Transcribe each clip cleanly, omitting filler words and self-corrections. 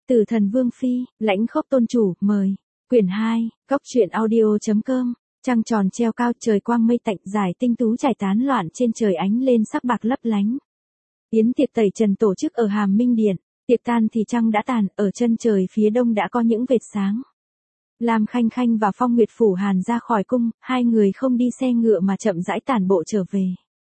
Tử Thần Vương Phi, Lãnh Khốc Tôn Chủ, mời. Quyển 2, Góc truyện audio.com. Trăng tròn treo cao, trời quang mây tạnh, giải tinh tú trải tán loạn trên trời ánh lên sắc bạc lấp lánh. Yến tiệc tẩy trần tổ chức ở Hàm Minh Điện, tiệc tan thì trăng đã tàn, ở chân trời phía đông đã có những vệt sáng. Lam Khanh Khanh và Phong Nguyệt Phủ Hàn ra khỏi cung, hai người không đi xe ngựa mà chậm rãi tản bộ trở về.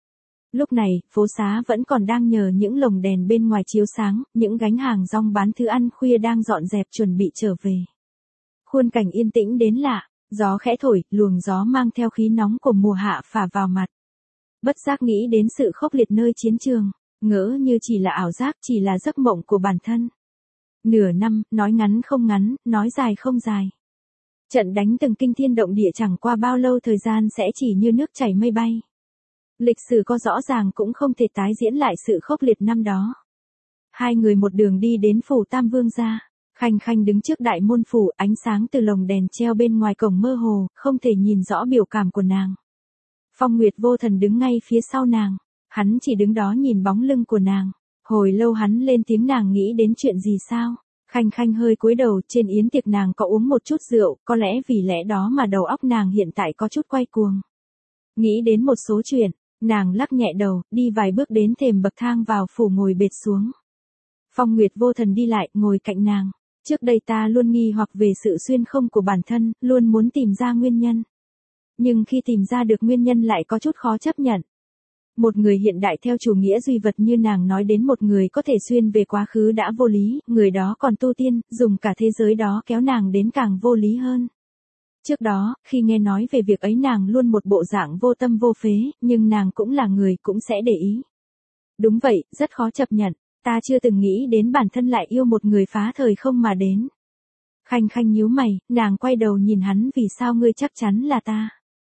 Lúc này, phố xá vẫn còn đang nhờ những lồng đèn bên ngoài chiếu sáng, những gánh hàng rong bán thứ ăn khuya đang dọn dẹp chuẩn bị trở về. Khuôn cảnh yên tĩnh đến lạ, gió khẽ thổi, luồng gió mang theo khí nóng của mùa hạ phả vào mặt. Bất giác nghĩ đến sự khốc liệt nơi chiến trường, ngỡ như chỉ là ảo giác, chỉ là giấc mộng của bản thân. Nửa năm, nói ngắn không ngắn, nói dài không dài. Trận đánh từng kinh thiên động địa chẳng qua bao lâu thời gian sẽ chỉ như nước chảy mây bay. Lịch sử có rõ ràng cũng không thể tái diễn lại sự khốc liệt năm đó. Hai người một đường đi đến phủ Tam Vương gia. Khanh Khanh đứng trước đại môn phủ, ánh sáng từ lồng đèn treo bên ngoài cổng mơ hồ, không thể nhìn rõ biểu cảm của nàng. Phong Nguyệt Vô Thần đứng ngay phía sau nàng, hắn chỉ đứng đó nhìn bóng lưng của nàng. Hồi lâu hắn lên tiếng, nàng nghĩ đến chuyện gì sao? Khanh Khanh hơi cúi đầu, trên yến tiệc nàng có uống một chút rượu, có lẽ vì lẽ đó mà đầu óc nàng hiện tại có chút quay cuồng. Nghĩ đến một số chuyện, nàng lắc nhẹ đầu, đi vài bước đến thềm bậc thang vào phủ ngồi bệt xuống. Phong Nguyệt Vô Thần đi lại, ngồi cạnh nàng. Trước đây ta luôn nghi hoặc về sự xuyên không của bản thân, luôn muốn tìm ra nguyên nhân. Nhưng khi tìm ra được nguyên nhân lại có chút khó chấp nhận. Một người hiện đại theo chủ nghĩa duy vật như nàng nói đến một người có thể xuyên về quá khứ đã vô lý, người đó còn tu tiên, dùng cả thế giới đó kéo nàng đến càng vô lý hơn. Trước đó, khi nghe nói về việc ấy nàng luôn một bộ dạng vô tâm vô phế, nhưng nàng cũng là người cũng sẽ để ý. Đúng vậy, rất khó chấp nhận. Ta chưa từng nghĩ đến bản thân lại yêu một người phá thời không mà đến. Khanh Khanh nhíu mày, nàng quay đầu nhìn hắn, vì sao ngươi chắc chắn là ta?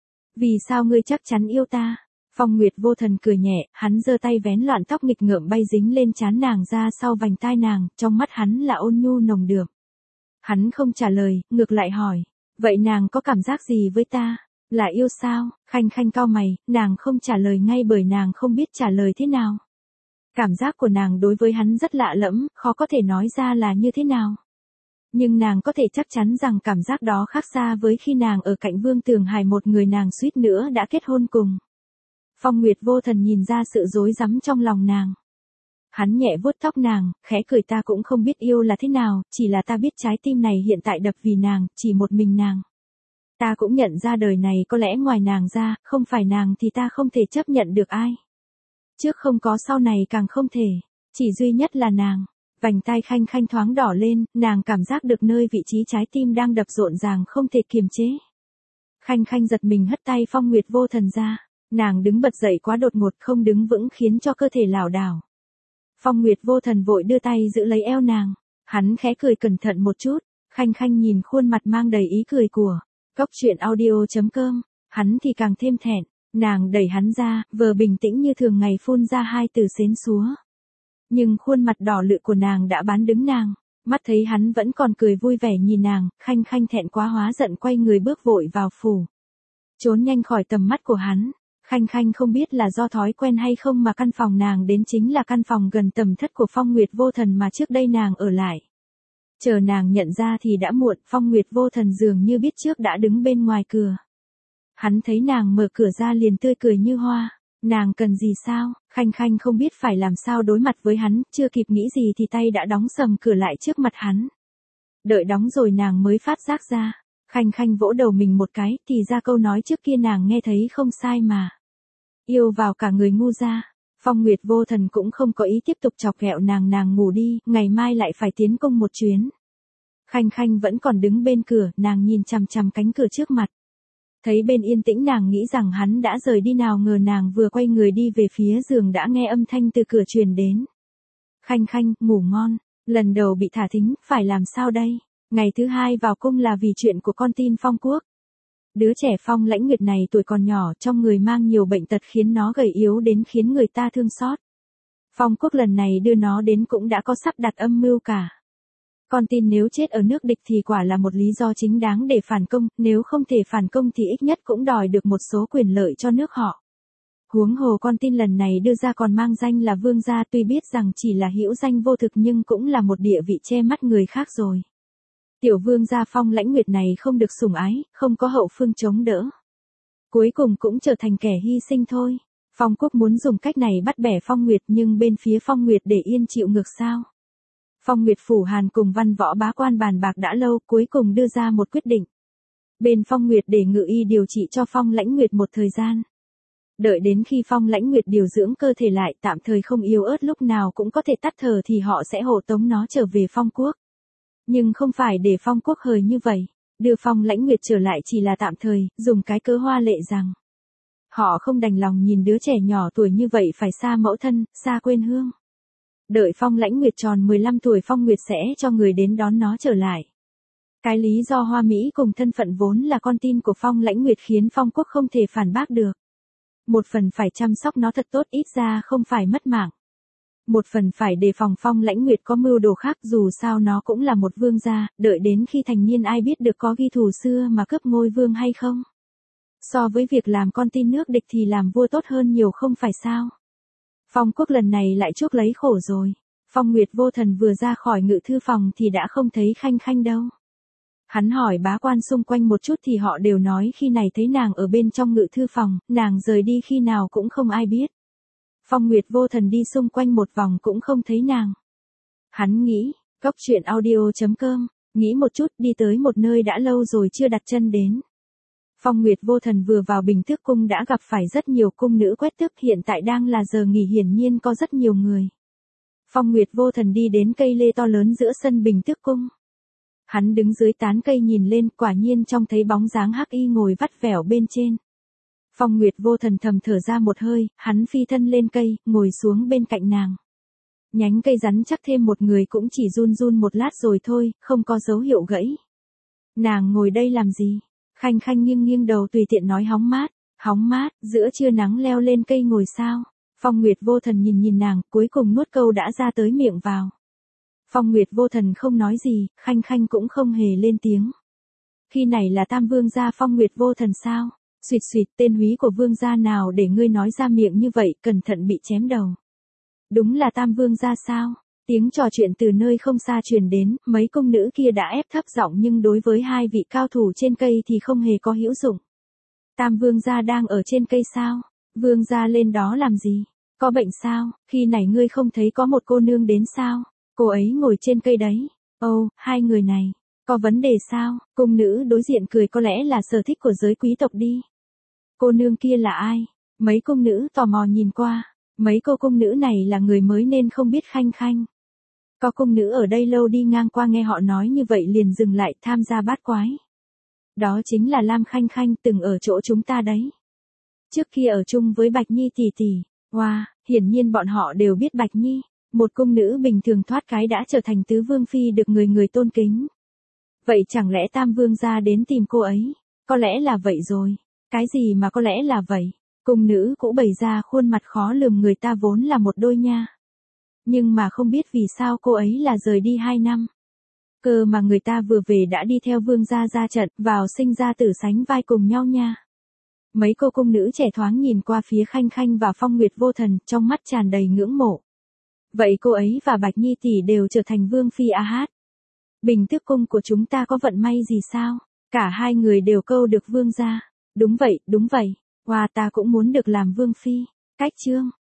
Vì sao ngươi chắc chắn yêu ta? Phong Nguyệt Vô Thần cười nhẹ, hắn giơ tay vén loạn tóc nghịch ngợm bay dính lên trán nàng ra sau vành tai nàng, trong mắt hắn là ôn nhu nồng đượm. Hắn không trả lời, ngược lại hỏi, vậy nàng có cảm giác gì với ta? Là yêu sao? Khanh Khanh cau mày, nàng không trả lời ngay bởi nàng không biết trả lời thế nào. Cảm giác của nàng đối với hắn rất lạ lẫm, khó có thể nói ra là như thế nào. Nhưng nàng có thể chắc chắn rằng cảm giác đó khác xa với khi nàng ở cạnh Vương Tường Hải, một người nàng suýt nữa đã kết hôn cùng. Phong Nguyệt Vô Thần nhìn ra sự rối rắm trong lòng nàng. Hắn nhẹ vuốt tóc nàng, khẽ cười, ta cũng không biết yêu là thế nào, chỉ là ta biết trái tim này hiện tại đập vì nàng, chỉ một mình nàng. Ta cũng nhận ra đời này có lẽ ngoài nàng ra, không phải nàng thì ta không thể chấp nhận được ai. Trước không có, sau này càng không thể, chỉ duy nhất là nàng. Vành tai Khanh Khanh thoáng đỏ lên, nàng cảm giác được nơi vị trí trái tim đang đập rộn ràng không thể kiềm chế. Khanh Khanh giật mình hất tay Phong Nguyệt Vô Thần ra, nàng đứng bật dậy quá đột ngột, không đứng vững khiến cho cơ thể lảo đảo. Phong Nguyệt Vô Thần vội đưa tay giữ lấy eo nàng, hắn khẽ cười cẩn thận một chút. Khanh Khanh nhìn khuôn mặt mang đầy ý cười của Góc truyện audio.com, hắn thì càng thêm thẹn. Nàng đẩy hắn ra, vờ bình tĩnh như thường ngày phun ra hai từ xến xúa. Nhưng khuôn mặt đỏ lự của nàng đã bán đứng nàng, mắt thấy hắn vẫn còn cười vui vẻ nhìn nàng, Khanh Khanh thẹn quá hóa giận quay người bước vội vào phủ. Trốn nhanh khỏi tầm mắt của hắn, Khanh Khanh không biết là do thói quen hay không mà căn phòng nàng đến chính là căn phòng gần tầm thất của Phong Nguyệt Vô Thần mà trước đây nàng ở lại. Chờ nàng nhận ra thì đã muộn, Phong Nguyệt Vô Thần dường như biết trước đã đứng bên ngoài cửa. Hắn thấy nàng mở cửa ra liền tươi cười như hoa. Nàng cần gì sao? Khanh Khanh không biết phải làm sao đối mặt với hắn, chưa kịp nghĩ gì thì tay đã đóng sầm cửa lại trước mặt hắn. Đợi đóng rồi nàng mới phát giác ra. Khanh Khanh vỗ đầu mình một cái, thì ra câu nói trước kia nàng nghe thấy không sai mà. Yêu vào cả người ngu ra. Phong Nguyệt Vô Thần cũng không có ý tiếp tục chọc ghẹo nàng ngủ đi, ngày mai lại phải tiến công một chuyến. Khanh Khanh vẫn còn đứng bên cửa, nàng nhìn chằm chằm cánh cửa trước mặt. Thấy bên yên tĩnh nàng nghĩ rằng hắn đã rời đi, nào ngờ nàng vừa quay người đi về phía giường đã nghe âm thanh từ cửa truyền đến. Khanh Khanh, ngủ ngon, lần đầu bị thả thính, phải làm sao đây? Ngày thứ hai vào cung là vì chuyện của con tin Phong Quốc. Đứa trẻ Phong Lãnh Nguyệt này tuổi còn nhỏ, trong người mang nhiều bệnh tật khiến nó gầy yếu đến khiến người ta thương xót. Phong Quốc lần này đưa nó đến cũng đã có sắp đặt âm mưu cả. Con tin nếu chết ở nước địch thì quả là một lý do chính đáng để phản công, nếu không thể phản công thì ít nhất cũng đòi được một số quyền lợi cho nước họ. Huống hồ con tin lần này đưa ra còn mang danh là vương gia, tuy biết rằng chỉ là hữu danh vô thực nhưng cũng là một địa vị che mắt người khác rồi. Tiểu vương gia Phong Lãnh Nguyệt này không được sủng ái, không có hậu phương chống đỡ. Cuối cùng cũng trở thành kẻ hy sinh thôi. Phong Quốc muốn dùng cách này bắt bẻ Phong Nguyệt nhưng bên phía Phong Nguyệt để yên chịu ngược sao. Phong Nguyệt Phủ Hàn cùng Văn Võ bá quan bàn bạc đã lâu, cuối cùng đưa ra một quyết định. Bên Phong Nguyệt để Ngự Y điều trị cho Phong Lãnh Nguyệt một thời gian. Đợi đến khi Phong Lãnh Nguyệt điều dưỡng cơ thể lại, tạm thời không yếu ớt lúc nào cũng có thể tắt thở thì họ sẽ hộ tống nó trở về Phong Quốc. Nhưng không phải để Phong Quốc hời như vậy, đưa Phong Lãnh Nguyệt trở lại chỉ là tạm thời, dùng cái cớ hoa lệ rằng họ không đành lòng nhìn đứa trẻ nhỏ tuổi như vậy phải xa mẫu thân, xa quê hương. Đợi Phong Lãnh Nguyệt tròn 15 tuổi Phong Nguyệt sẽ cho người đến đón nó trở lại. Cái lý do Hoa Mỹ cùng thân phận vốn là con tin của Phong Lãnh Nguyệt khiến Phong Quốc không thể phản bác được. Một phần phải chăm sóc nó thật tốt, ít ra không phải mất mạng. Một phần phải đề phòng Phong Lãnh Nguyệt có mưu đồ khác, dù sao nó cũng là một vương gia, đợi đến khi thành niên ai biết được có ghi thù xưa mà cướp ngôi vương hay không. So với việc làm con tin nước địch thì làm vua tốt hơn nhiều không phải sao. Phong Quốc lần này lại chuốc lấy khổ rồi. Phong Nguyệt Vô Thần vừa ra khỏi ngự thư phòng thì đã không thấy Khanh Khanh đâu. Hắn hỏi bá quan xung quanh một chút thì họ đều nói khi này thấy nàng ở bên trong ngự thư phòng, nàng rời đi khi nào cũng không ai biết. Phong Nguyệt Vô Thần đi xung quanh một vòng cũng không thấy nàng. Hắn nghĩ, Cốc Truyện Audio.com, nghĩ một chút đi tới một nơi đã lâu rồi chưa đặt chân đến. Phong Nguyệt Vô Thần vừa vào Bình Tước Cung đã gặp phải rất nhiều cung nữ quét tước, hiện tại đang là giờ nghỉ hiển nhiên có rất nhiều người. Phong Nguyệt Vô Thần đi đến cây lê to lớn giữa sân Bình Tước Cung. Hắn đứng dưới tán cây nhìn lên, quả nhiên trông thấy bóng dáng hắc y ngồi vắt vẻo bên trên. Phong Nguyệt Vô Thần thầm thở ra một hơi, hắn phi thân lên cây, ngồi xuống bên cạnh nàng. Nhánh cây rắn chắc thêm một người cũng chỉ run run một lát rồi thôi, không có dấu hiệu gãy. Nàng ngồi đây làm gì? Khanh Khanh nghiêng nghiêng đầu tùy tiện nói hóng mát, giữa trưa nắng leo lên cây ngồi sao? Phong Nguyệt Vô Thần nhìn nàng, cuối cùng nuốt câu đã ra tới miệng vào. Phong Nguyệt Vô Thần không nói gì, Khanh Khanh cũng không hề lên tiếng. Khi này là Tam Vương gia Phong Nguyệt Vô Thần sao? Xuyệt xuyệt, tên húy của vương gia nào để ngươi nói ra miệng như vậy, cẩn thận bị chém đầu. Đúng là Tam Vương gia sao? Tiếng trò chuyện từ nơi không xa truyền đến, mấy cung nữ kia đã ép thấp giọng nhưng đối với hai vị cao thủ trên cây thì không hề có hữu dụng. Tam Vương gia đang ở trên cây sao? Vương gia lên đó làm gì? Có bệnh sao? Khi này ngươi không thấy có một cô nương đến sao? Cô ấy ngồi trên cây đấy. Ồ, hai người này, có vấn đề sao? Cung nữ đối diện cười, có lẽ là sở thích của giới quý tộc đi. Cô nương kia là ai? Mấy cung nữ tò mò nhìn qua. Mấy cô cung nữ này là người mới nên không biết Khanh Khanh. Có cung nữ ở đây lâu đi ngang qua nghe họ nói như vậy liền dừng lại tham gia bát quái. Đó chính là Lam Khanh Khanh từng ở chỗ chúng ta đấy. Trước kia ở chung với Bạch Nhi tỷ tỷ. Wow, hiển nhiên bọn họ đều biết Bạch Nhi. Một cung nữ bình thường thoát cái đã trở thành tứ vương phi được người người tôn kính. Vậy chẳng lẽ Tam Vương gia đến tìm cô ấy? Có lẽ là vậy rồi. Cái gì mà có lẽ là vậy? Cung nữ cũng bày ra khuôn mặt khó lường, người ta vốn là một đôi nha. Nhưng mà không biết vì sao cô ấy là rời đi 2 năm. Cơ mà người ta vừa về đã đi theo vương gia ra trận, vào sinh ra tử sánh vai cùng nhau nha. Mấy cô cung nữ trẻ thoáng nhìn qua phía Khanh Khanh và Phong Nguyệt Vô Thần, trong mắt tràn đầy ngưỡng mộ. Vậy cô ấy và Bạch Nhi tỷ đều trở thành vương phi a hát. Bình Tước Cung của chúng ta có vận may gì sao? Cả hai người đều câu được vương gia. Đúng vậy, đúng vậy. Wow, ta cũng muốn được làm vương phi. Cách chương.